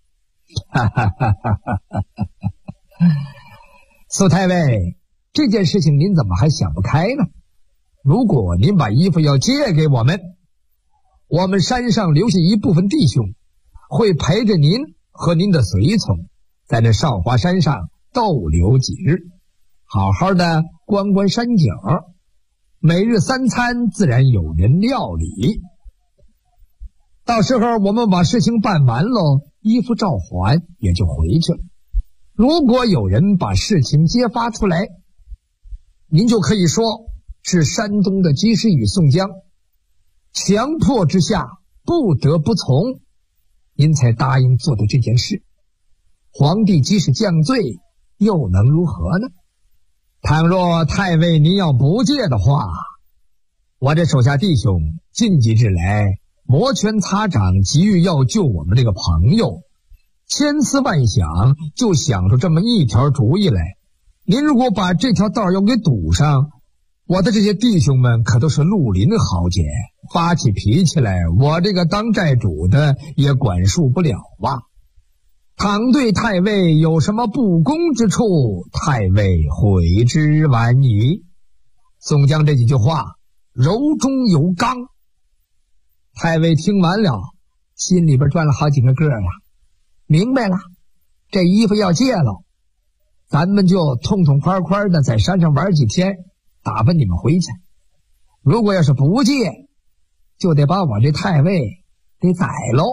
苏太尉，这件事情您怎么还想不开呢？如果您把衣服要借给我们，我们山上留下一部分弟兄会陪着您和您的随从在那少华山上逗留几日，好好的观观山景，每日3餐自然有人料理。到时候我们把事情办完了，衣服照还也就回去了。如果有人把事情揭发出来，您就可以说是山东的及时雨宋江强迫之下不得不从，您才答应做的这件事。皇帝即使降罪，又能如何呢？倘若太尉您要不借的话，我这手下弟兄近几日来摩拳擦掌，急于要救我们这个朋友，千思万想就想出这么一条主意来。您如果把这条道要给堵上，我的这些弟兄们可都是绿林豪杰，发起脾气来，我这个当寨主的也管束不了啊。倘对太尉有什么不公之处，太尉悔之晚矣。宋江这几句话柔中有刚，太尉听完了，心里边转了好几个个呀，明白了，这衣服要借了，咱们就痛痛快快的在山上玩几天，打发你们回去。如果要是不借，就得把我这太尉给宰喽。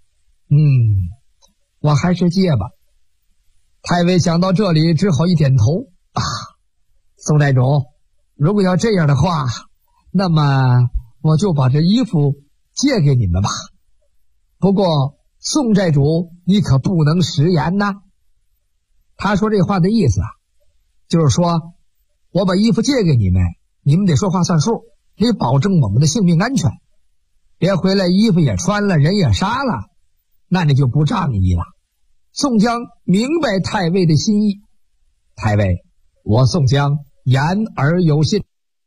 我还是借吧。太尉想到这里，只好一点头。宋寨主，如果要这样的话，那么我就把这衣服借给你们吧。不过宋寨主，你可不能食言呐。他说这话的意思就是说我把衣服借给你们，你们得说话算数，得保证我们的性命安全，别回来衣服也穿了，人也杀了，那你就不仗义了。宋江明白太尉的心意，太尉，我宋江言而有信。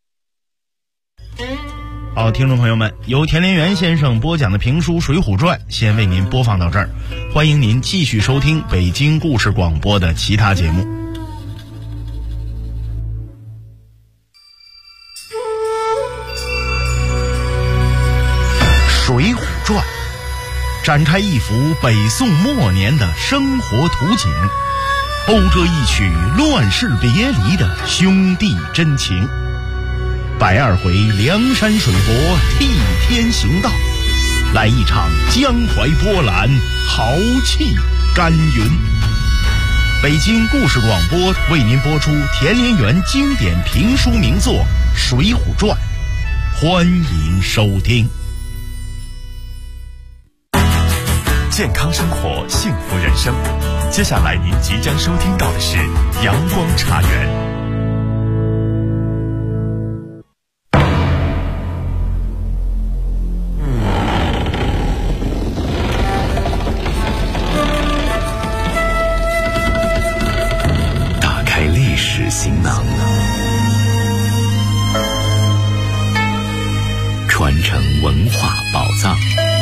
好，听众朋友们，由田连元先生播讲的评书《水浒传》先为您播放到这儿，欢迎您继续收听北京故事广播的其他节目。《水浒传》展开一幅北宋末年的生活图景，讴歌一曲乱世别离的兄弟真情。120回梁山水泊替天行道，来一场江淮波澜，豪气干云。北京故事广播为您播出田连元经典评书名作《水浒传》，欢迎收听。 健康生活，幸福人生。接下来您即将收听到的是阳光茶园。 打开历史行囊，传承文化宝藏。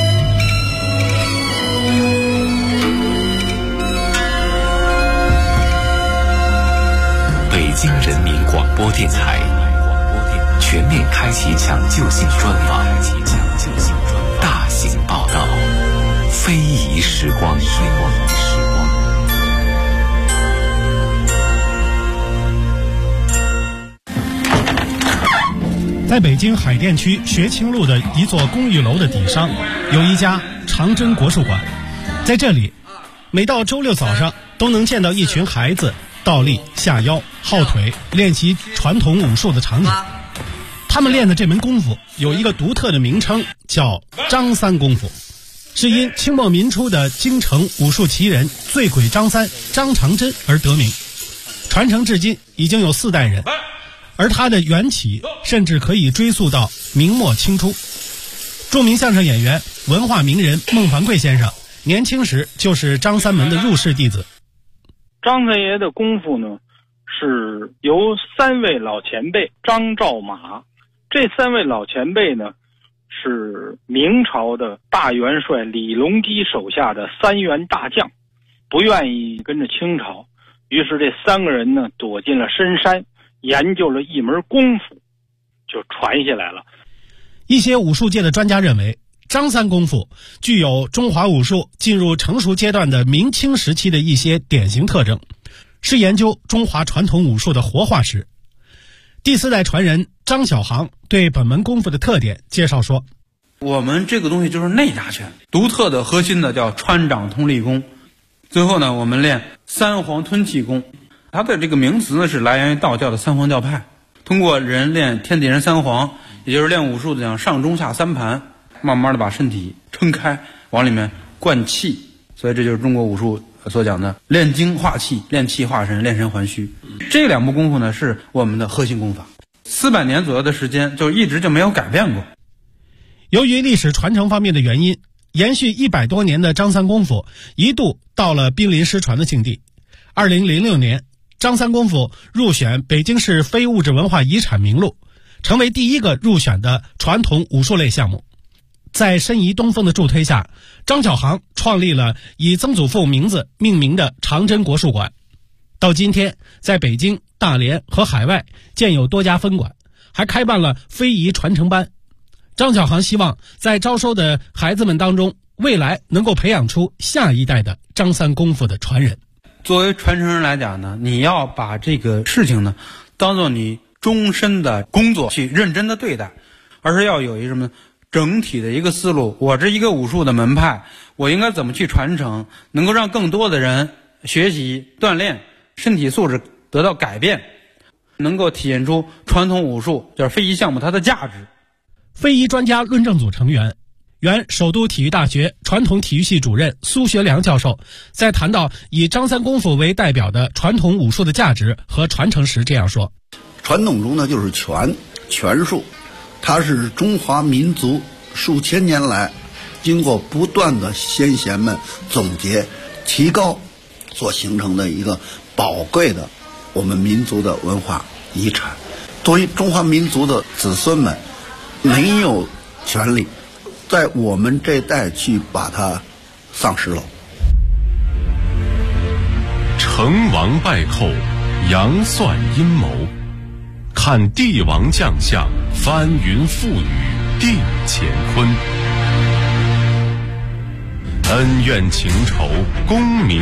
北京人民广播电台全面开启抢救性专访，大型报道，非遗时光。 在北京海淀区学清路的一座公寓楼的底上，有一家长征国术馆。在这里，每到周六早上都能见到一群孩子倒立、下腰、耗腿，练习传统武术的场景。他们练的这门功夫有一个独特的名称，叫张三功夫，是因清末民初的京城武术奇人醉鬼张三张长珍而得名，传承至今已经有4代人，而它的缘起甚至可以追溯到明末清初。著名相声演员、文化名人孟凡贵先生年轻时就是张三门的入室弟子。 张三爷的功夫呢，是由3位老前辈张赵马，这3位老前辈呢是明朝的大元帅李隆基手下的3员大将，不愿意跟着清朝，于是这3个人呢躲进了深山，研究了一门功夫，就传下来了。 一些武术界的专家认为，张三功夫具有中华武术进入成熟阶段的明清时期的一些典型特征，是研究中华传统武术的活化石。第4代传人张小航对本门功夫的特点介绍说， 我们这个东西就是内家拳，独特的核心的叫穿掌通力功。最后呢，我们练3皇吞气功，它的这个名词呢是来源于道教的3皇教派，通过人练天地人3皇，也就是练武术的讲上中下3盘，慢慢的把身体撑开，往里面灌气，所以这就是中国武术所讲的练精化气、练气化神、练神还虚。这2部功夫呢是我们的核心功法，400年左右的时间就一直就没有改变过。 由于历史传承方面的原因，延续100多年的张三功夫一度到了濒临失传的境地。2006年，张三功夫入选北京市非物质文化遗产名录，成为第1个入选的传统武术类项目。在申遗东风的助推下，张小航创立了以曾祖父名字命名的长征国术馆。到今天，在北京、大连和海外建有多家分馆，还开办了非遗传承班。张小航希望在招收的孩子们当中，未来能够培养出下一代的张三功夫的传人。 作为传承人来讲呢，你要把这个事情呢当做你终身的工作去认真的对待，而是要有一什么整体的一个思路。我这一个武术的门派，我应该怎么去传承，能够让更多的人学习锻炼，身体素质得到改变，能够体现出传统武术就是非遗项目它的价值。 非遗专家论证组成员、原首都体育大学传统体育系主任苏学良教授在谈到以张三功夫为代表的传统武术的价值和传承时这样说： 传统中呢就是拳术，它是中华民族数千年来经过不断的先贤们总结提高所形成的一个宝贵的我们民族的文化遗产。作为中华民族的子孙们，没有权利在我们这代去把它丧失了。 成王败寇，杨算阴谋，看帝王将相，翻云覆雨，定乾坤。恩怨情仇，功名